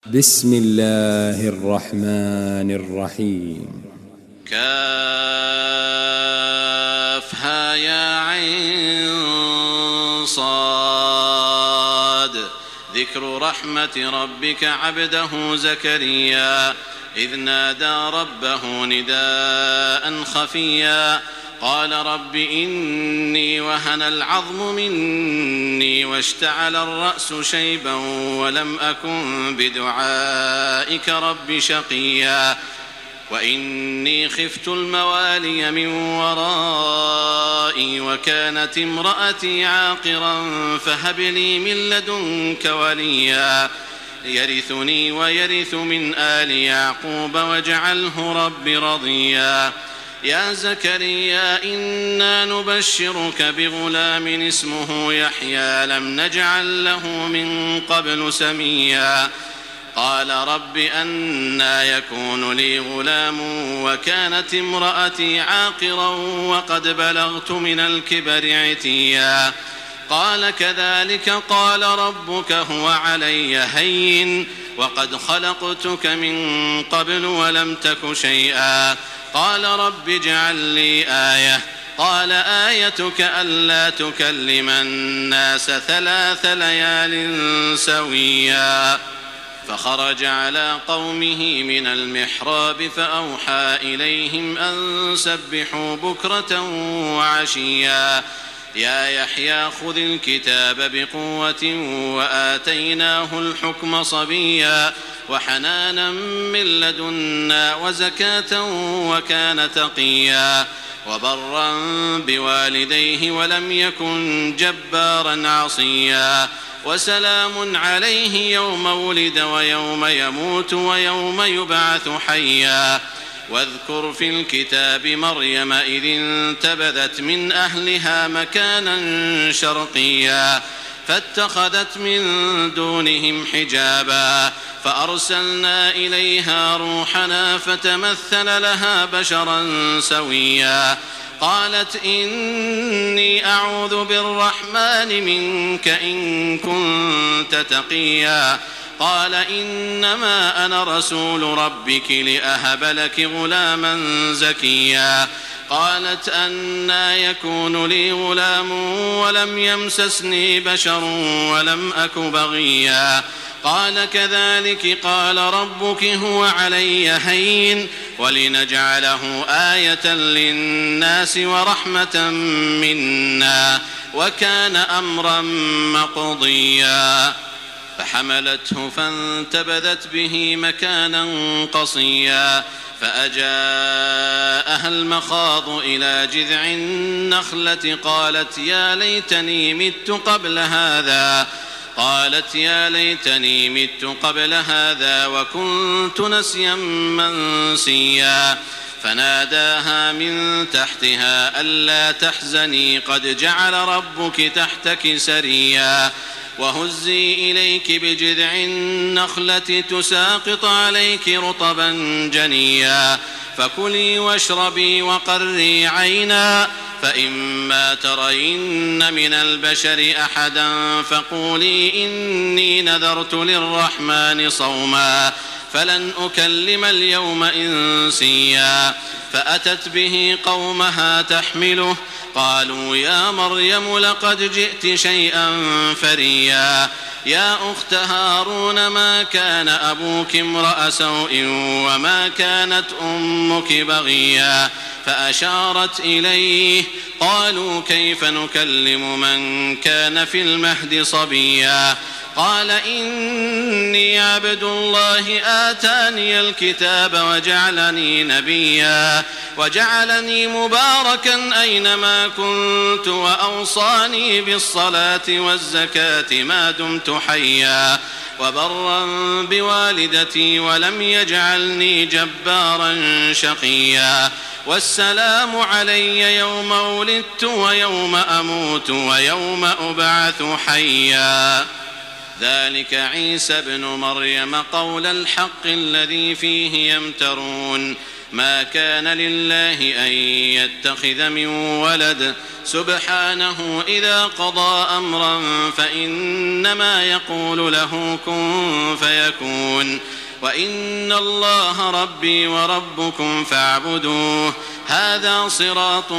بسم الله الرحمن الرحيم. كافها يا عين صاد. ذكر رحمة ربك عبده زكريا إذ نادى ربه نداء خفيا قال رب إني وهن العظم مني واشتعل الرأس شيبا ولم أكن بدعائك رب شقيا وإني خفت الموالي من ورائي وكانت امرأتي عاقرا فهب لي من لدنك وليا يرثني ويرث من آل يعقوب واجعله رب رضيا يا زكريا إنا نبشرك بغلام اسمه يحيى لم نجعل له من قبل سميا قال رب أنى يكون لي غلام وكانت امرأتي عاقرا وقد بلغت من الكبر عتيا قال كذلك قال ربك هو علي هين وقد خلقتك من قبل ولم تك شيئا قال رب اجعل لي آية قال آيتك ألا تكلم الناس 3 ليال سويا فخرج على قومه من المحراب فأوحى إليهم أن سبحوا بكرة وعشيا يا يحيى خذ الكتاب بقوة وآتيناه الحكم صبيا وحنانا من لدنا وزكاة وكان تقيا وبرا بوالديه ولم يكن جبارا عصيا وسلام عليه يوم ولد ويوم يموت ويوم يبعث حيا واذكر في الكتاب مريم إذ انتبذت من أهلها مكانا شرقيا فاتخذت من دونهم حجابا فأرسلنا إليها روحنا فتمثل لها بشرا سويا قالت إني أعوذ بالرحمن منك إن كنت تقيا قال إنما أنا رسول ربك لأهب لك غلاما زكيا قالت أنى يكون لي غلام ولم يمسسني بشر ولم أك بغيا قال كذلك قال ربك هو علي هين ولنجعله آية للناس ورحمة منا وكان أمرا مقضيا فحملته فانتبذت به مكانا قصيا فأجاءها المخاض إلى جذع النخلة قالت يا ليتني مت قبل هذا وكنت نسيا منسيا فناداها من تحتها ألا تحزني قد جعل ربك تحتك سريا وهزي إليك بجذع النخلة تساقط عليك رطبا جنيا فكلي واشربي وقري عينا فإما ترين من البشر أحدا فقولي إني نذرت للرحمن صوما فلن أكلم اليوم إنسيا فأتت به قومها تحمله قالوا يا مريم لقد جئت شيئا فريا يا أخت هارون ما كان أبوك امرأ سوء وما كانت أمك بغيا فأشارت إليه قالوا كيف نكلم من كان في المهد صبيا قال إني عبد الله آتاني الكتاب وجعلني نبيا وجعلني مباركا أينما كنت وأوصاني بالصلاة والزكاة ما دمت حيا وبرا بوالدتي ولم يجعلني جبارا شقيا والسلام علي يوم ولدت ويوم أموت ويوم أبعث حيا ذلك عيسى ابن مريم قول الحق الذي فيه يمترون ما كان لله أن يتخذ من ولد سبحانه إذا قضى أمرا فإنما يقول له كن فيكون وإن الله ربي وربكم فاعبدوه هذا صراط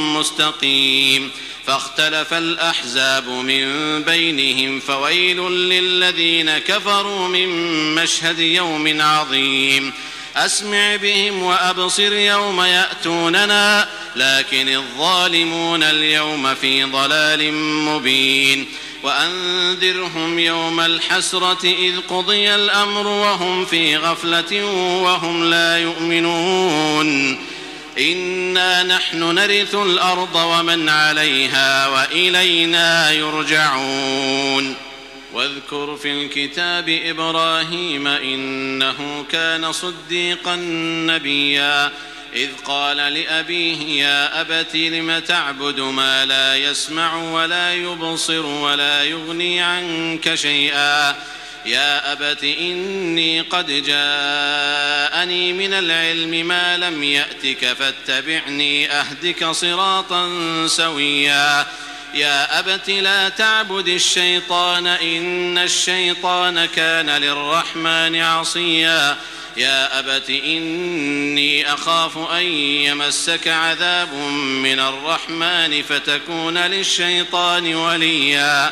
مستقيم فاختلف الأحزاب من بينهم فويل للذين كفروا من مشهد يوم عظيم أسمع بهم وأبصر يوم يأتوننا لكن الظالمون اليوم في ضلال مبين وأنذرهم يوم الحسرة إذ قضي الأمر وهم في غفلة وهم لا يؤمنون إنا نحن نرث الأرض ومن عليها وإلينا يرجعون واذكر في الكتاب إبراهيم إنه كان صديقا نبيا إذ قال لأبيه يا أبت لم تعبد ما لا يسمع ولا يبصر ولا يغني عنك شيئا يا أبت إني قد جاءني من العلم ما لم يأتك فاتبعني أهدك صراطا سويا يا أبت لا تعبد الشيطان إن الشيطان كان للرحمن عصيا يا أبت إني أخاف أن يمسك عذاب من الرحمن فتكون للشيطان وليا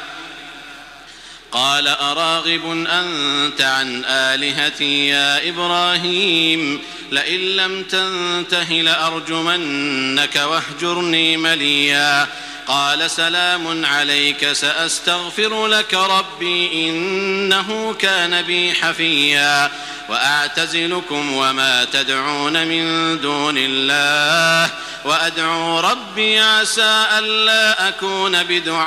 قال أراغب أنت عن آلهتي يا إبراهيم لئن لم تنته لأرجمنك واهجرني مليا قال سلام عليك سأستغفر لك ربي إنه كان بي حفيا وأعتزلكم وما تدعون من دون الله وأدعو ربي عسى ألا أكون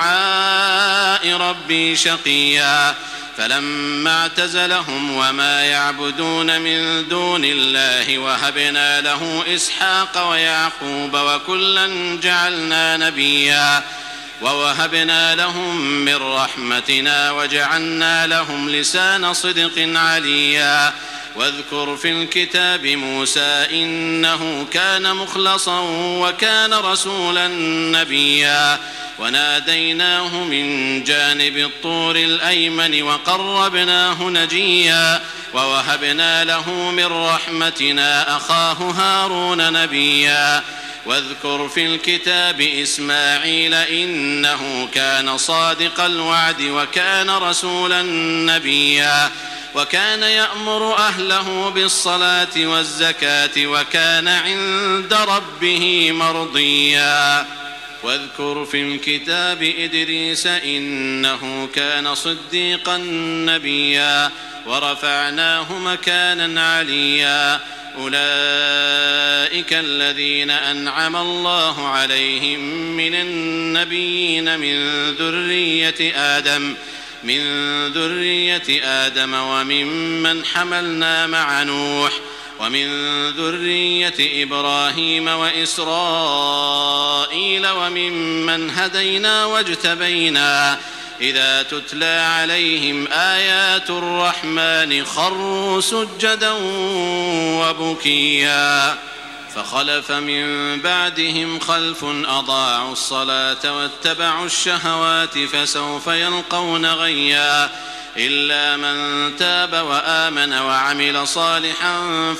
بدعاء ربي شقيا فلما اعتزلهم وما يعبدون من دون الله وهبنا له إسحاق ويعقوب وكلا جعلنا نبيا ووهبنا لهم من رحمتنا وجعلنا لهم لسان صدق عليا واذكر في الكتاب موسى إنه كان مخلصا وكان رسولا نبيا وناديناه من جانب الطور الأيمن وقربناه نجيا ووهبنا له من رحمتنا أخاه هارون نبيا واذكر في الكتاب إسماعيل إنه كان صادق الوعد وكان رسولا نبيا وكان يأمر أهله بالصلاة والزكاة وكان عند ربه مرضيا واذكر في الكتاب إدريس إنه كان صديقا نبيا ورفعناه مكانا عليا أولئك الذين أنعم الله عليهم من النبيين من ذرية آدم وممن حملنا مع نوح ومن ذرية إبراهيم وإسرائيل وممن هدينا واجتبينا إذا تتلى عليهم آيات الرحمن خروا سجدا وبكيا فخلف من بعدهم خلف أضاعوا الصلاة واتبعوا الشهوات فسوف يلقون غيا إلا من تاب وآمن وعمل صالحا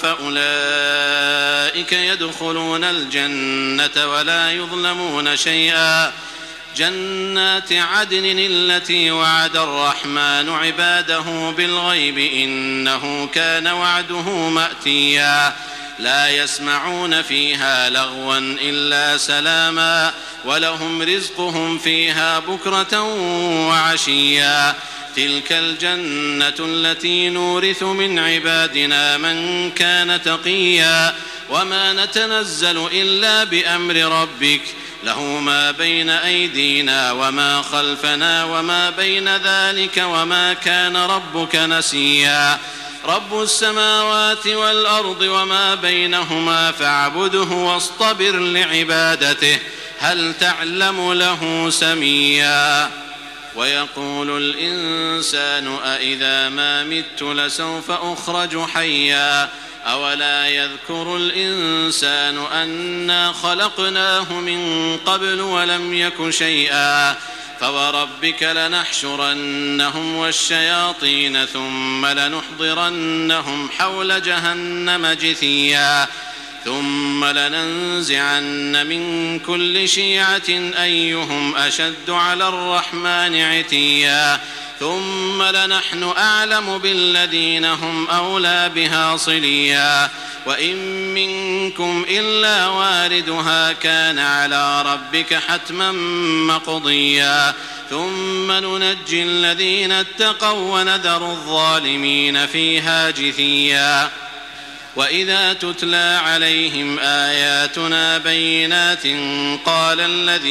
فأولئك يدخلون الجنة ولا يظلمون شيئا جنات عدن التي وعد الرحمن عباده بالغيب إنه كان وعده مأتيا لا يسمعون فيها لغوا إلا سلاما ولهم رزقهم فيها بكرة وعشيا تلك الجنة التي نورث من عبادنا من كان تقيا وما نتنزل إلا بأمر ربك له ما بين أيدينا وما خلفنا وما بين ذلك وما كان ربك نسيا رب السماوات والأرض وما بينهما فاعبده واصطبر لعبادته هل تعلم له سميا ويقول الإنسان أإذا ما مت لسوف أخرج حيا أولا يذكر الإنسان أنا خلقناه من قبل ولم يك شيئا فوربك لنحشرنهم والشياطين ثم لنحضرنهم حول جهنم جثيا ثم لننزعن من كل شيعة أيهم أشد على الرحمن عتيا ثم لنحن أعلم بالذين هم أولى بها صليا وإن منكم إلا واردها كان على ربك حتما مقضيا ثم ننجي الذين اتقوا ونذر الظالمين فيها جثيا وإذا تتلى عليهم آياتنا بينات قال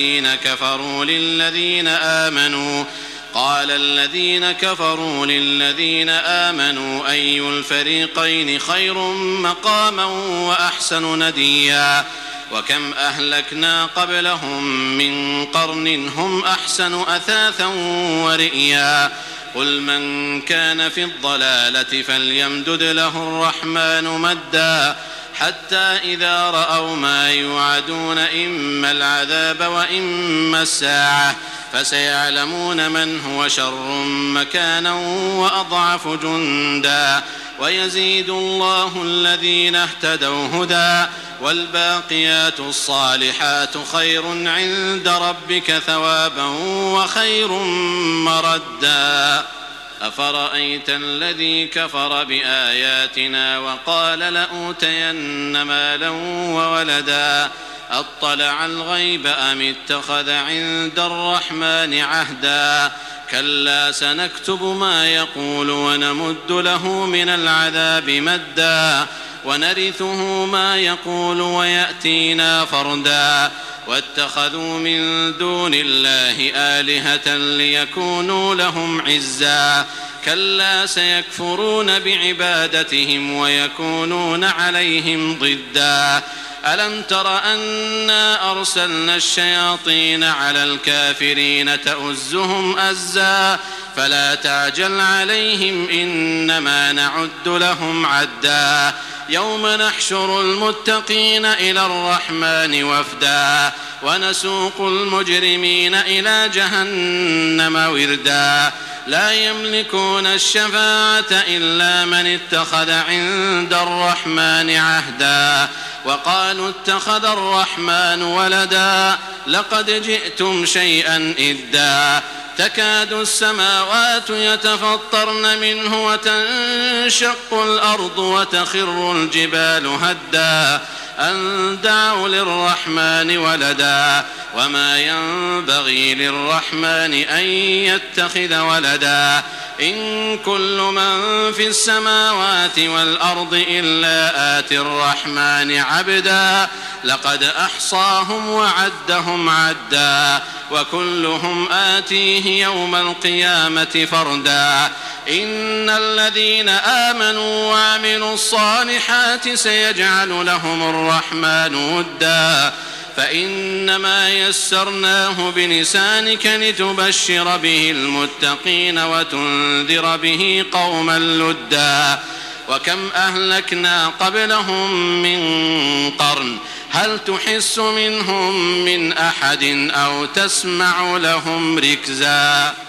الذين كفروا للذين آمنوا أي الفريقين خير مقاما وأحسن نديا وكم أهلكنا قبلهم من قرن هم أحسن أثاثا ورئيا قل من كان في الضلالة فليمدد له الرحمن مدا حتى إذا رأوا ما يوعدون إما العذاب وإما الساعة فسيعلمون من هو شر مكانا وأضعف جندا ويزيد الله الذين اهتدوا هدى والباقيات الصالحات خير عند ربك ثوابا وخير مردا أفرأيت الذي كفر بآياتنا وقال لأوتين مالا وولدا أطلع الغيب أم اتخذ عند الرحمن عهدا كلا سنكتب ما يقول ونمد له من العذاب مدا ونرثه ما يقول ويأتينا فردا واتخذوا من دون الله آلهة ليكونوا لهم عزا كلا سيكفرون بعبادتهم ويكونون عليهم ضدا ألم تر أنا أرسلنا الشياطين على الكافرين تؤزهم أزا فلا تعجل عليهم إنما نعد لهم عدا يوم نحشر المتقين إلى الرحمن وفدا ونسوق المجرمين إلى جهنم وردا لا يملكون الشفاعة إلا من اتخذ عند الرحمن عهدا وقالوا اتخذ الرحمن ولدا لقد جئتم شيئا إدا تكاد السماوات يتفطرن منه وتنشق الأرض وتخر الجبال هدا أن دعوا للرحمن ولدا وما ينبغي للرحمن أن يتخذ ولدا إن كل من في السماوات والأرض إلا آتي الرحمن عبدا لقد أحصاهم وعدهم عدا وكلهم آتيه يوم القيامة فردا إن الذين آمنوا وعملوا الصالحات سيجعل لهم الرحمن ودا فإنما يسرناه بلسانك لتبشر به المتقين وتنذر به قوما لدا وكم أهلكنا قبلهم من قرن هل تحس منهم من أحد أو تسمع لهم ركزا